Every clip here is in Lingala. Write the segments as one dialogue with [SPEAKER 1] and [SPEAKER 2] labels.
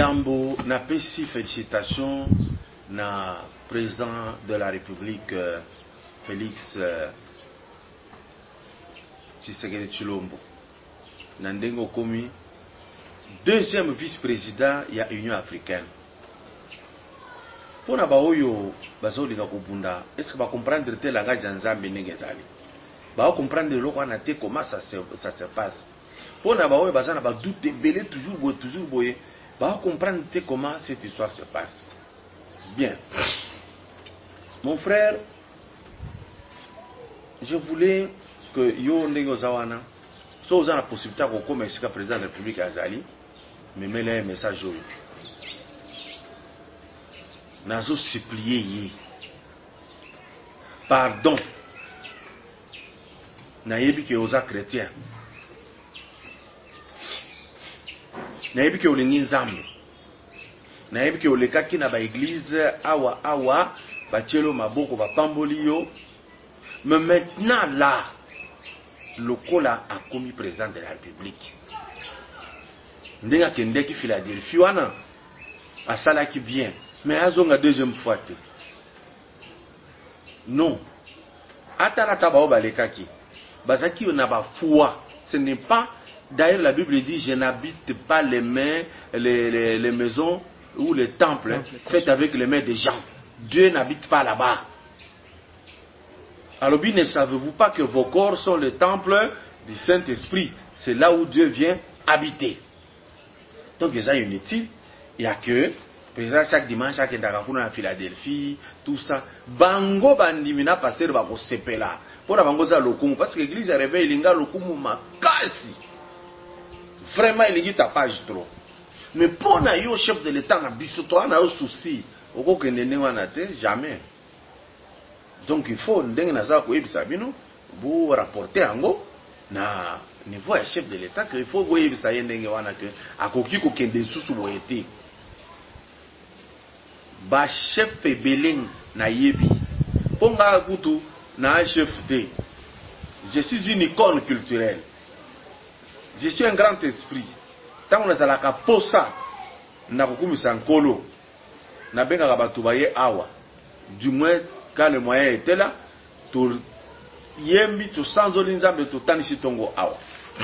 [SPEAKER 1] Yambo n'a pas si félicitations na président de la République Félix Tshisekedi Tshilombo. Nandengo komi deuxième vice-président ya Union africaine. Pour na baoyo bazolinga kubunda, est-ce que ba comprendre te langage nzambe ndenge ezali? Ba comprendre le quoi na te comment ça se passe. Pour na baoyo bazana ba doute belé toujours boye. Bah, comprendre comment cette histoire se passe. Bien. Mon frère, je voulais que yo ndenge zawana, so vous avez la possibilité de comme le président de la République Azali, me met un message au. Nazo supplier pardon. Nayebi ke oza chrétien. Nayebi ke olingi nzambe. Nayebi ke olekaki na ba église awa bachelo maboko bapamboli yo. Mais maintenant là, lokola a commis président de la République. Ndenga kendeki Philadelphie wana asalaki bien, mais azonga deuxième fois te. Non. Atala tabao balekaki. Bazaki na ba foi, ce n'est pas. D'ailleurs, la Bible dit, je n'habite pas les maisons ou les temples faits avec les mains des gens. Dieu n'habite pas là-bas. Alors, ne savez-vous pas que vos corps sont le temple du Saint-Esprit? C'est là où Dieu vient habiter. Donc, il y a une étude. Il n'y a que, président, chaque dimanche, chaque ndakakuna à Philadelphie, tout ça. Bango bandimina passer bako sepela. Pour la bango za lokumu. Parce que l'église a réveillé l'inga lokumu makasi. Vraiment, il est tapage trop. Mais pour le chef de l'État, il a un souci. Jamais. Donc il faut vous rapporter en haut na niveau du chef de l'État qu'il faut voir que chef Beleng na yebi. Ponga kutu na chef de. Je suis une icône culturelle. Je suis un grand esprit. Tant qu'on a la caposa, na kukumisa nkolo, na benga kabatu baye awa. Du moins, quand le moyen était là, tout yembi, tout sans olinzambe, tout tanishi tongo awa.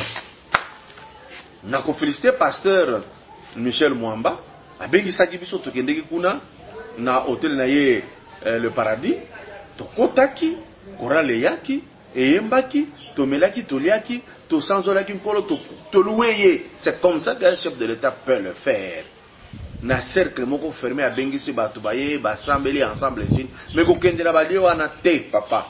[SPEAKER 1] Na ko félicité pasteur Michel Mwamba, a bengi saki biso to kendeki kuna na hôtel na ye le paradis, to kotaki, korale yaki. Eyembaki, tomelaki, toliaki, to sanzolaki nkolo, to loueye. C'est comme ça qu'un chef de l'État peut le faire. Na cercle moko fermé a bengisi batu baye, basambeli ensemble ici. Mais kokende na bali wana te papa.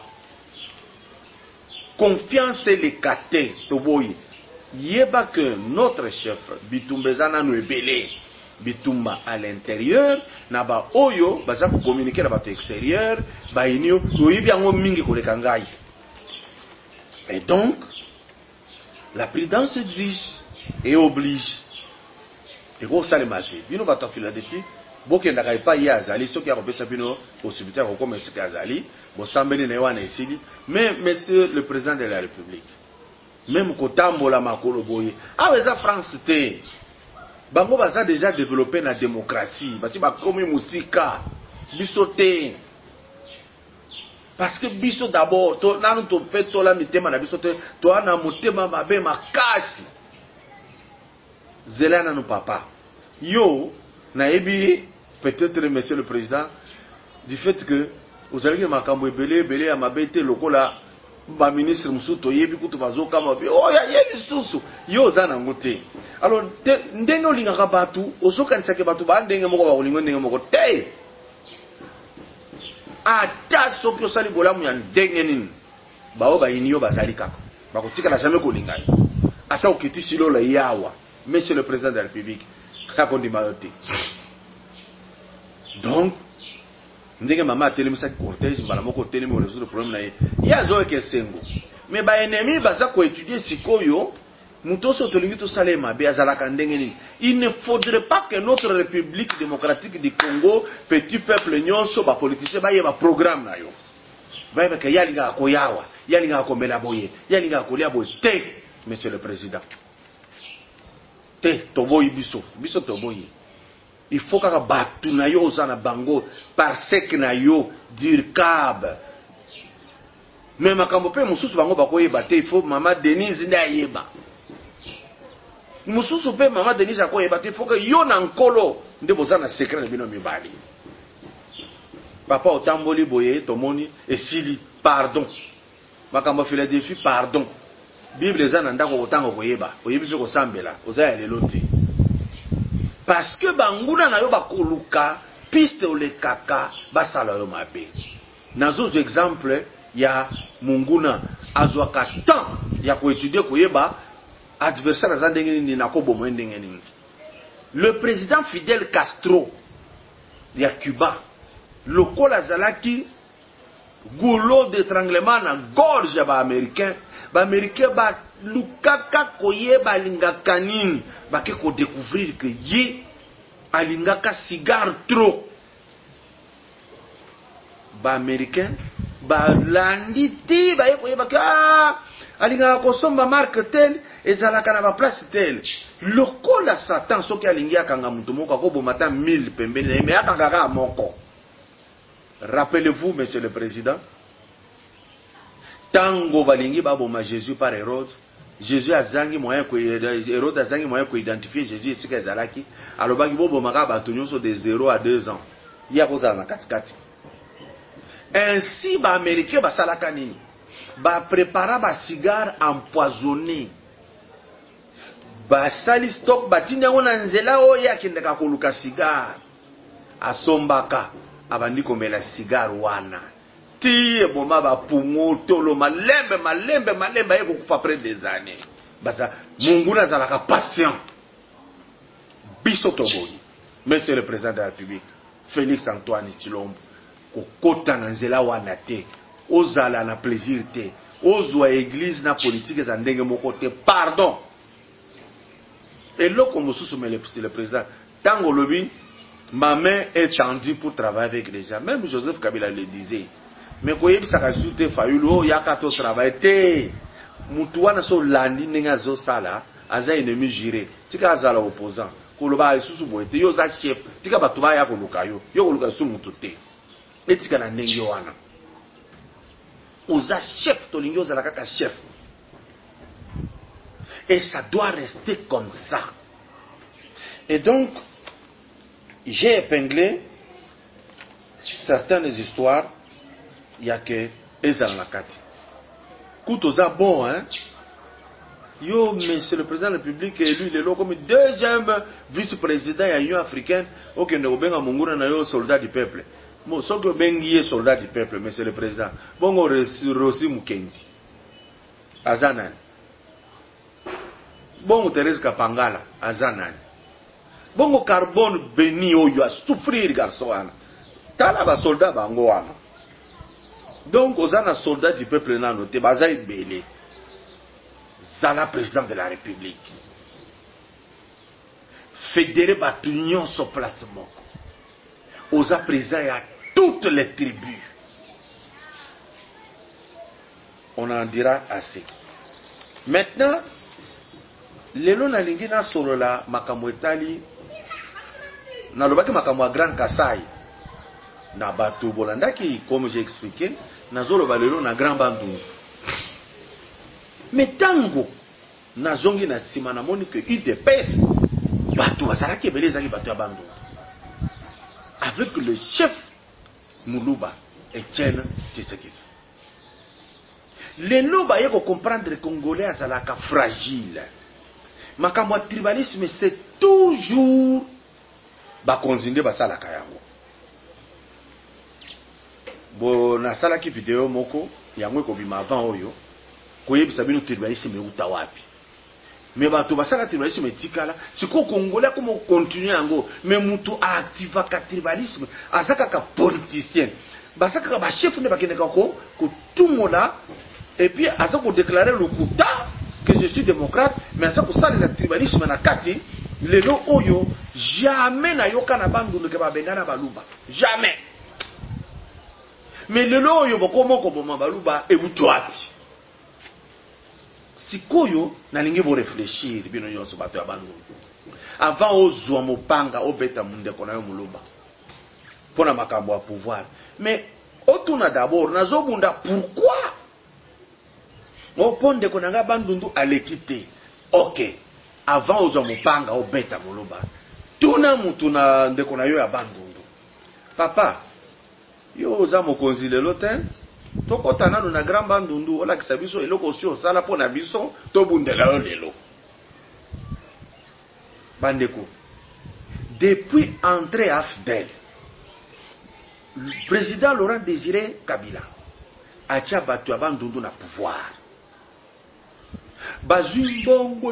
[SPEAKER 1] Confiance les kate to boy. Yeba que notre chef bitumbezana no ebele. Bitumba à l'intérieur, na ba oyo, baza ko communiquer na batu extérieur, ba inyo, oyibi yango mingi koleka ngai. Et donc, la prudence exige et oblige. Et gros, ça le matin. Bino bato Philadelphie, boke ndaka pas y azali, ceux qui a repéré bino possibilité de commencer azali, bo sambeli na wana esili, mais monsieur le président de la République, même kotambola makolo boye, aweza France te. Bango baza déjà développé la démocratie, basi ba komi musika, bisote. Parce que biso d'abord, to nanu to peto la mitema na biso te, to ana mutema mabe makasi. Zelana no papa. Yo, na ebi, peut-être monsieur le président, du fait que, vous allez dire makambo belé, amabete lokola, ba ministre musuto yebi kutu bazoka mabe, oh ya yebi susu, yo zana ngote. Alors, ndenge olingaka batu, osokanisake batu ba ndenge moko ba olingo ndenge moko te. Ata soki osali bolamu ya ndenge nini bao bayini yo bazali kaka bakotikala jamais kolingana ata okiti silola yawa monsieur le président de la République akondima yo te. Donc ndenge mama atelemisa cortège mbala moko telemi ko résoudre problème na ye yazo ke sengo mais ba ennemi baza ko étudier sikoyo mutoso tolingi to salema be azalaka ndenge nini. Il ne faudrait pas que notre République démocratique du Congo, petit peuple nyonso ba politicien ba yeba programme na yo ba yeba ke yalinga ko yawa yalinga ko mela boye yalinga ko lia boye te. Monsieur le président te toboyi biso toboyi il faut que batu na yo za na bango par sec na yo dirkab mais makambo pe mususu bango bakoyeba te, il faut mama Denise nda yeba mususu pe mama Denise akoyeba te, il faut que yo na nkolo nde boza na secret na bino mibali. Papa otamboli boye tomoni esili pardon makambo Philadelphie pardon Bible eza na ndako kotango koyeba oyebi pe kosambela oza ya lelo te parce que banguna na yo bakoluka piste olekaka basala yo mabe. Nazozo exemple ya munguna azwaka temps ya koétudier koyeba adversaire aza ndenge nini na kobomo ndenge nini. Le président Fidel Castro ya Cuba lokola zalaki goulot d'étranglement na gorge ba américain ba lukaka koyeba alingaka nini bake ko découvrir que ye alingaka cigare trop. Ba américain ba landi ti ba koyeba ka alingaka kosomba marque tel ezalaka na ba place tel. Lokola Satan soki alingia kanga mutu moko akoboma ta 1000 pembeni mais akangaka moko. Rappelez-vous, monsieur le président, tango balingi baboma Jésus par Hérode, Jésus azangi moyen ko Hérode azangi moyen ko identifier Jésus esika ezalaki, alobaki boboma ka bato nyonso de 0 à 2 ans. Ya kozala na katikati. Ainsi ba américain basalaka nini? Ba prépara ba cigare empoisonné. Ba sali stock batinda ngona nzela oyo akindaka koluka cigare. Asombaka abandi komela cigare wana tie boma ba pumo tolo malembe yeko kufa près des années basa munguna zalaka patient biso toboni. Monsieur le président de la République Félix Antoine Tshilombo kokota na nzela wana te ozala na plaisir te ozwa église na politique za ndenge moko te pardon eloko mosusu mais le président tango lobi ma main est tendue pour travailler avec les gens. Même Joseph Kabila le disait. Mais quand il s'est ajouté, Fayulu, il y a qu'à travailler. Moutoua so landi nenga zo sala, aza ennemi juré. Tika azala opposant. Koloba isusu boete, yo za chef. Tika batuba ya koluka yo. Yo koluka su mutute. Etika na nengi wana. Oza chef, tolingi oza la kaka chef. Et ça doit rester comme ça. Et donc, j'ai épinglé certaines histoires, il y a que Ezra Nakati. Koutoza bon, hein? Yo, monsieur le président de la République élu, il est là comme deuxième vice-président de l'Union africaine, ok, ne obenga mungura na yo soldat du peuple. Bon, sauf que bengi soldat du peuple, monsieur le président. Bon, on Rossi Mukendi. Azanan. Bon, Thérèse Kapangala. Azanan. Bongo carbone béni oyo a souffrir garçon wana. Tala ba soldat bango wana. Donc ozana soldat du peuple nano te baza ibele. Zala président de la République. Fédéré batu nyonso place moko. Oza président à toutes les tribus. On en dira assez. Maintenant, lelo na lingi na solo la makambo etali na lobaki makambo ya Grand Kasai na bato bolandaki comme j'ai expliqué na zolo balelo na Grand Bandundu. Mais tango na zongi na sima na moni que UDPS bato bazalaki ebele ezaki bato ya Bandundu avec le chef Muluba Etienne Tshisekedi. Lelo ba yeko comprendre Congolais azalaka fragile. Makambo ya tribalisme c'est toujours bakonzinde basalaka yango. Bo nasalaki video moko yango ekobima avant oyo koyebisa bino tribalisme euta wapi. Mais bato basala tribalisme etikala siko Congolais comme continuer yango mais mutu activaka tribalisme azaka ka politicien basaka ba chef ne bakendeka ko tumola et puis azaka ko déclarer le kuta que je suis démocrate, mais ça pour ça le tribalisme na kati lelo oyo jamais na yoka na bandundu ke babengana baluba jamais. Mais lelo oyo bokoma ko boma baluba e butu wapi sikoyo na lingi bo réfléchir bino yonso bato ya bandundu avant ozwa mopanga obeta mundeko na yo muluba pona makambo ya pouvoir. Mais otuna d'abord nazobunda pourquoi oponde ko nanga bandundu alekite. OK, avant ozwa mopanga obeta muluba tuna mutu na ndeko na yo ya bandundu, papa yo oza mokonzi lelo te tokota nanu na grand bandundu olakisa biso eloko osi osala mpo na biso tobundela yo lelo. Bandeko, depuis André Afdel, le président Laurent Désiré Kabila atia bato ya bandundu na pouvoir. Bazui mbongo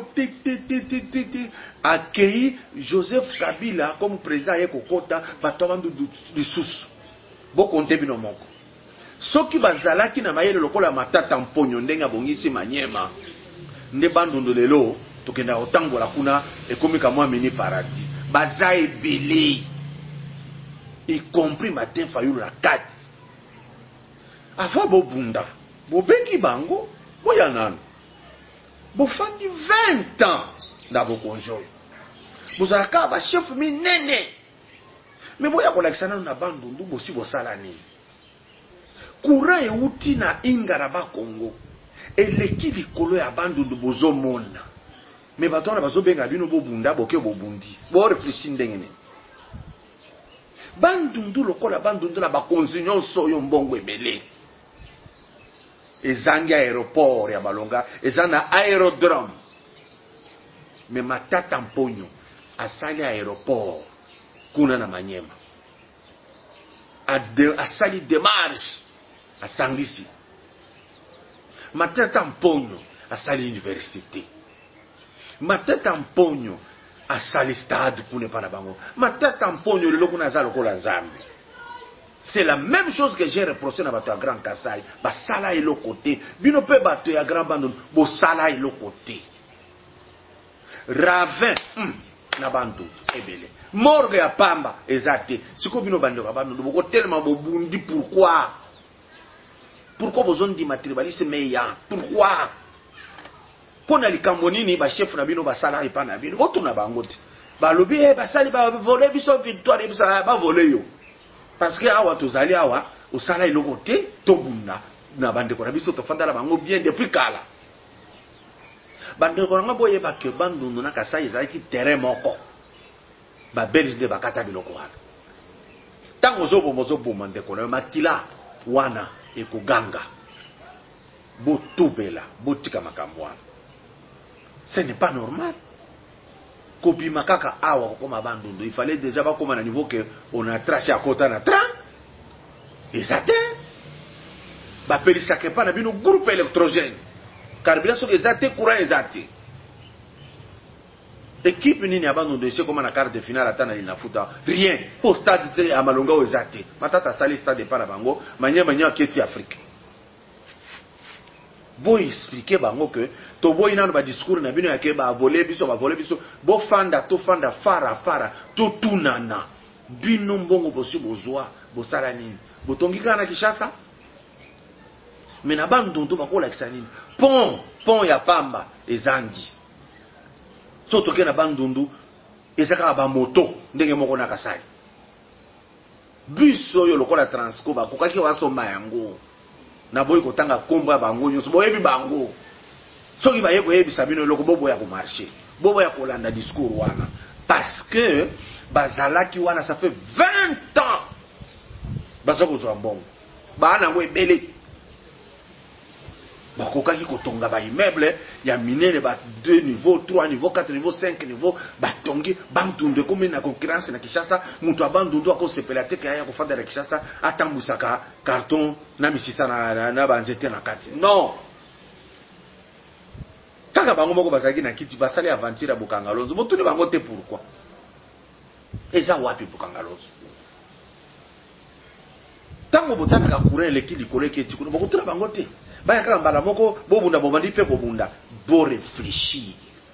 [SPEAKER 1] accueilli Joseph Kabila comme président ye kokota bato ya bandundu lisusu. Bokonte bino moko. Soki bazalaki na mayele lokola matata mponyo ndenga bongisi manyema nde bandundu lelo tokenda otangola kuna ekomi kamwa mini paradis. Baza ebele y compris Martin Fayulu la kati. Avant bobunda bobeki bango boya nanu bofandi 20 ans na bokonjoyo bozalaka ba chef minene. Mais boya kolakisa nanu na bandundu bosi bosala nini? Courant euti na ingara ba Congo eleki likolo ya bandundu bozomona. Mais bato wana bazobenga bino bobunda boke bobundi bo réfléchir ndenge nini? Bandundu lokola bandundu na bakonzi nyonso oyo mbongo ebele ezangi aéroport ya balonga eza na aérodrome. Mais Matata Mponyo asali aéroport kuna na Manyema asali démarche asangisi. Matata Mponyo asali université. Matata Mponyo asali stade kuna pana bango. Matata Mponyo lelo kuna za lokola nzambe. C'est la même chose que j'ai reproché na bato ya Grand Kasai. Basala elo côté. Bino pe bato ya Grand Bandundu bo sala elo côté. Ravin na bandu ebele. Morgue ya pamba ezate. Siko bino bandeko bandu boko tellement bobundi pourquoi? Pourquoi besoin di matérialisme meya? Pourquoi? Pona likambo nini ba chef na bino basala epa na bino botuna bango ti. Ba lobi basali ba voler biso victoire biso ba voler yo. Parce que awa tozali awa osala eloko te tobunda na bandeko na biso tofanda la bango bien depuis kala. Bandeko nga boye ba ke bandundu na Kasai ezali terrain moko. Ba belge de bakata biloko wana. Tango zobo mozo bomba ndeko na makila wana ekoganga. Botubela botika makambo wana. Ce n'est pas normal. Kopi makaka awa kokoma bandundu, il fallait déjà ba koma na niveau que on a tracé à kota na train. Exact. Ba pelisake pa na bino groupe électrogène. Carburant so exact courant exact. Équipe nini abandonné c'est comme na quart de finale atana na futa. Rien. Pour stade à Malonga exact. Matata sali stade pa na bango, manya keti Afrique. Vous expliquez bango que to boy na ba discours na bino yake ba voler biso bo fanda to fanda fara to tunana bino mbongo bosi bozwa bosala nini botongi kana Kishasa. Mais na bandundu bakola kisanini pont ya pamba ezangi so toke na bandundu ezaka ba moto ndenge moko na Kasai bus oyo lokola Transco bakokaki wasomba yango na boy kotanga kombo ya bango nyonso boyebi bango soki baye koyebisa bino eloko bobo ya komarché bobo ya kolanda discours wana parce que bazalaki wana ça fait 20 ans baza kozwa mbongo bana ngo ebele bakokaki kotonga ba immeuble ya minene ba 2 niveaux 3 niveaux 4 niveaux 5 niveaux batongi bandundu comme na concurrence na Kishasa mutu abandundu akosepela te kaya kofanda na Kishasa atambusaka carton na misisa na banzete na kati non kaka bango moko bazaki na kiti basali aventure Bukangalonzo motuni bango te pourquoi eza wapi Bukangalonzo tango botana ka courant leki likolo keti kuna bokutuna bango te baya kaka mbala moko bobunda bobandi pe bobunda bo réfléchir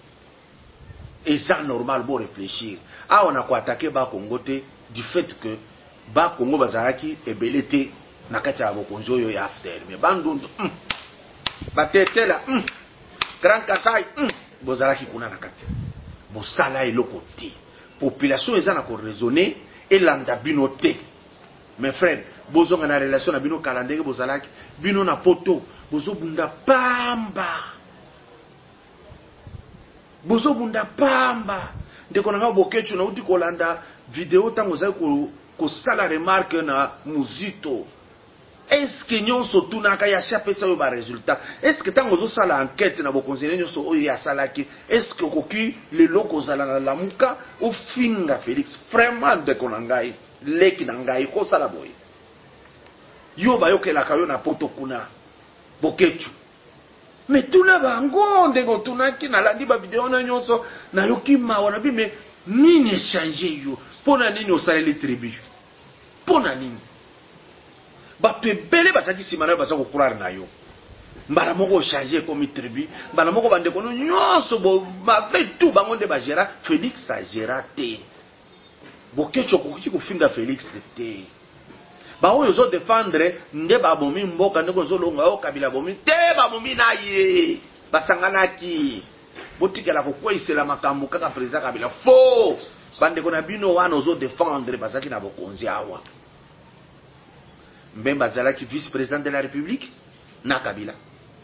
[SPEAKER 1] eza normal bo réfléchir on a ko attaquer ba Congo te du fait que ba Congo bazalaki ebele te na kati ya bokonzo yo ya after mais bandundu batetela Grand Kasai bozalaki kuna na kati bosala eloko te. Population ezana ko raisonner et landa bino te. Mes frères, bozonga na relation na bino kalandenge bozalaki, bino na poto, bozobunda pamba. Bozobunda pamba. Ndeko nanga bokechu na uti kolanda video tango za ko sala remarque na muzito. Est-ce que nyonso tunaka ya chapesa yo ba résultat? Est-ce que tango zo sala enquête na bo conseiller nyonso oyo ya salaki? Est-ce que koki le loko zala na lamuka o finga Félix vraiment de konangai leki na ngai ko sala boy. Yo ba yokela kayo na poto kuna bokechu. Mais tuna bango ndeko tunaki na landi ba video na nyonso na yoki mawa na bi mais nini changer yo? Pona nini osala les tribus? Pona nini? Bato ebele bazaki sima na yo baza kokurare na yo. Mbala moko changer comme tribu, mbala moko bandeko nyonso bo mabe tout bango nde bagera Félix a gera te. Bokecho koki kofinga Félix te. Ba oyo zo défendre nde ba bomi mboka ndeko zo longa o Kabila bomi te ba bomi na ye. Basanganaki. Botikela kokweisela makambo kaka président Kabila faux. Bandeko na bino wana zo défendre bazaki na bokonzi awa. Mbemba Zalaki, vice-président de la République, na Kabila.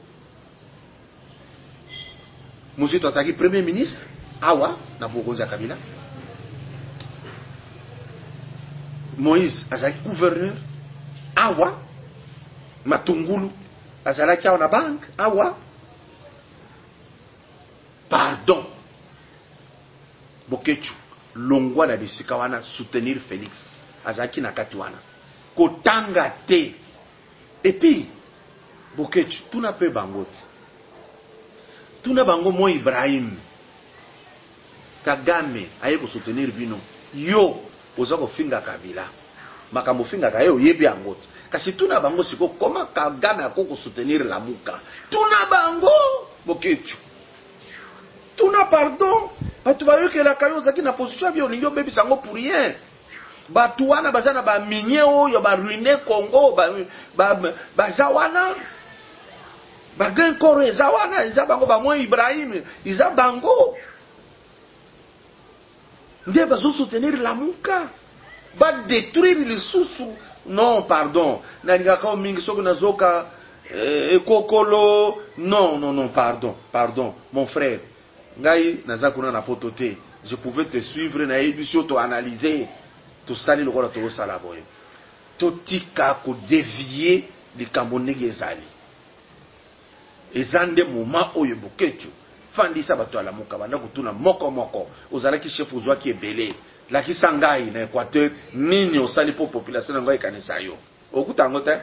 [SPEAKER 1] Mousito Azaki, premier ministre, awa, na Bokonzi Kabila. Moïse Azaki, gouverneur, awa, Matungulu, Azalaki awa na banque, awa. Pardon. Bokechu, longwa na bisika wana soutenir Félix. Azaki na katiwana. Kotanga te. Et puis, Bokechu, tu n'as pas bangote. Tu n'as bango mo Ibrahim. Kagame, aye ko soutenir bino. Yo, oza ko finga Kabila. Makambo finga ka yo yebi angote. Kasi tu n'as bango siko, comment Kagame ako soutenir Lamuka? Tu n'as bango, Bokechu. Tu n'as pardon. Patu ba yo ke la kayo zaki na position bi olingo bebi sango pour rien. Batuana bazana ba minye oyo ba ruiner Congo ba zawana ba gen koro ezawana ezabango ba mo Ibrahim ezabango nde bazo soutenir Lamuka ba détruire les sous non pardon na ngaka mingi soko nazoka ekokolo non pardon mon frère ngai nazakuna na potote je pouvais te suivre na émission to analyser to sali lokola to sala boye to tika ko dévier likambo ndenge ezali ezande moment oyo Bokechu fandisa bato ala Lamuka banda kutuna moko ozalaki chef ozwaki ebele laki sangai na Équateur nini osali po population ngai kanisa yo okutango te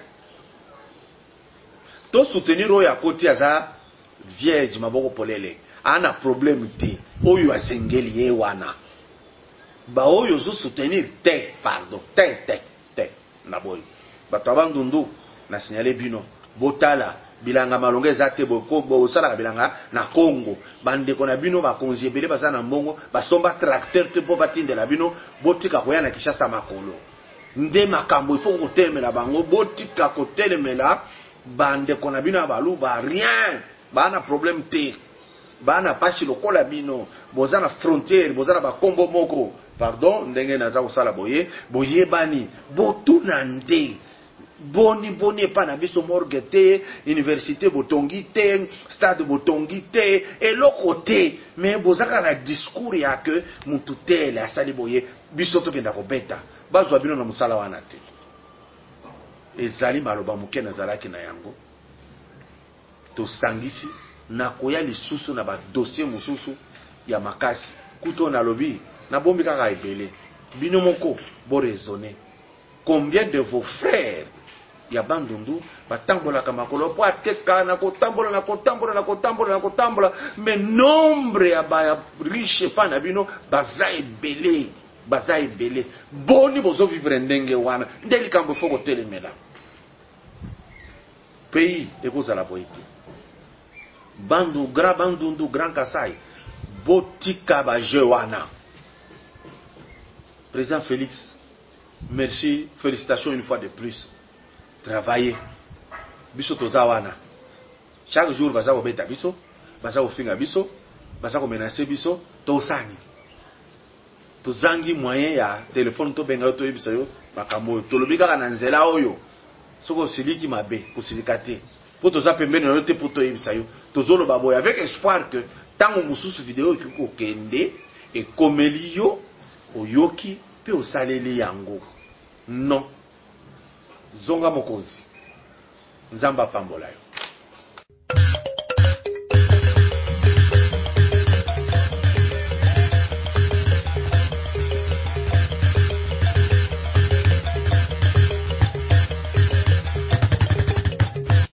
[SPEAKER 1] to soutenir oyo akoti aza vierge maboko polele ana problème te oyo asengeli ye wana ba oyo zo soutenir te pardon te na boy bato abandundu na signaler bino botala bilanga malonga ezate bo sala bilanga na Congo bandeko na bino ba konzi ebele baza na mbongo basomba tracteur te po batindela bino botika koya na Kishasa makolo nde makambo ifo kotelemela bango botika kotelemela bandeko na bino abalu ba rien bana problème te bana pashi lokola bino boza na frontière boza na bakombo moko pardon ndenge naza kosala boye bani botuna nde boni pa na biso morgue te université botongi te stade botongi te eloko te mais bozaka na discours ya que mutu tele asali boye biso tokenda kobeta bazwa bino na musala wana te ezali maloba moke nazalaki na yango tosangisi na koya lisusu na ba dossier mususu ya makasi kuto na lobi na bombi kaka ebele bino moko bo raisonner combien de vos frères ya bandundu batambola kama kolo po ateka na kotambola mais nombre ya ba riche pa na bino baza ebele boni bozo vivre ndenge wana ndeli kambo foko telemela pays ekozala boyete bandundu Grand Kasai botika ba jewana. Président Félix, merci, félicitations une fois de plus. Travaillez. Biso tozawana. Chaque jour baza obeta biso, baza ofinga biso, baza ko menacer biso to sani to zangi moyen ya téléphone to benga to yebisa yo makambo to lobi kaka na nzela oyo soko siliki mabe kusilika te po to za pembeni yo te po to yebisa yo to zolo baboya avec espoir que tango mususu vidéo ki ko kende e komeli yo oyoki pe osaleli yango non zonga mokonzi nzamba pambola yo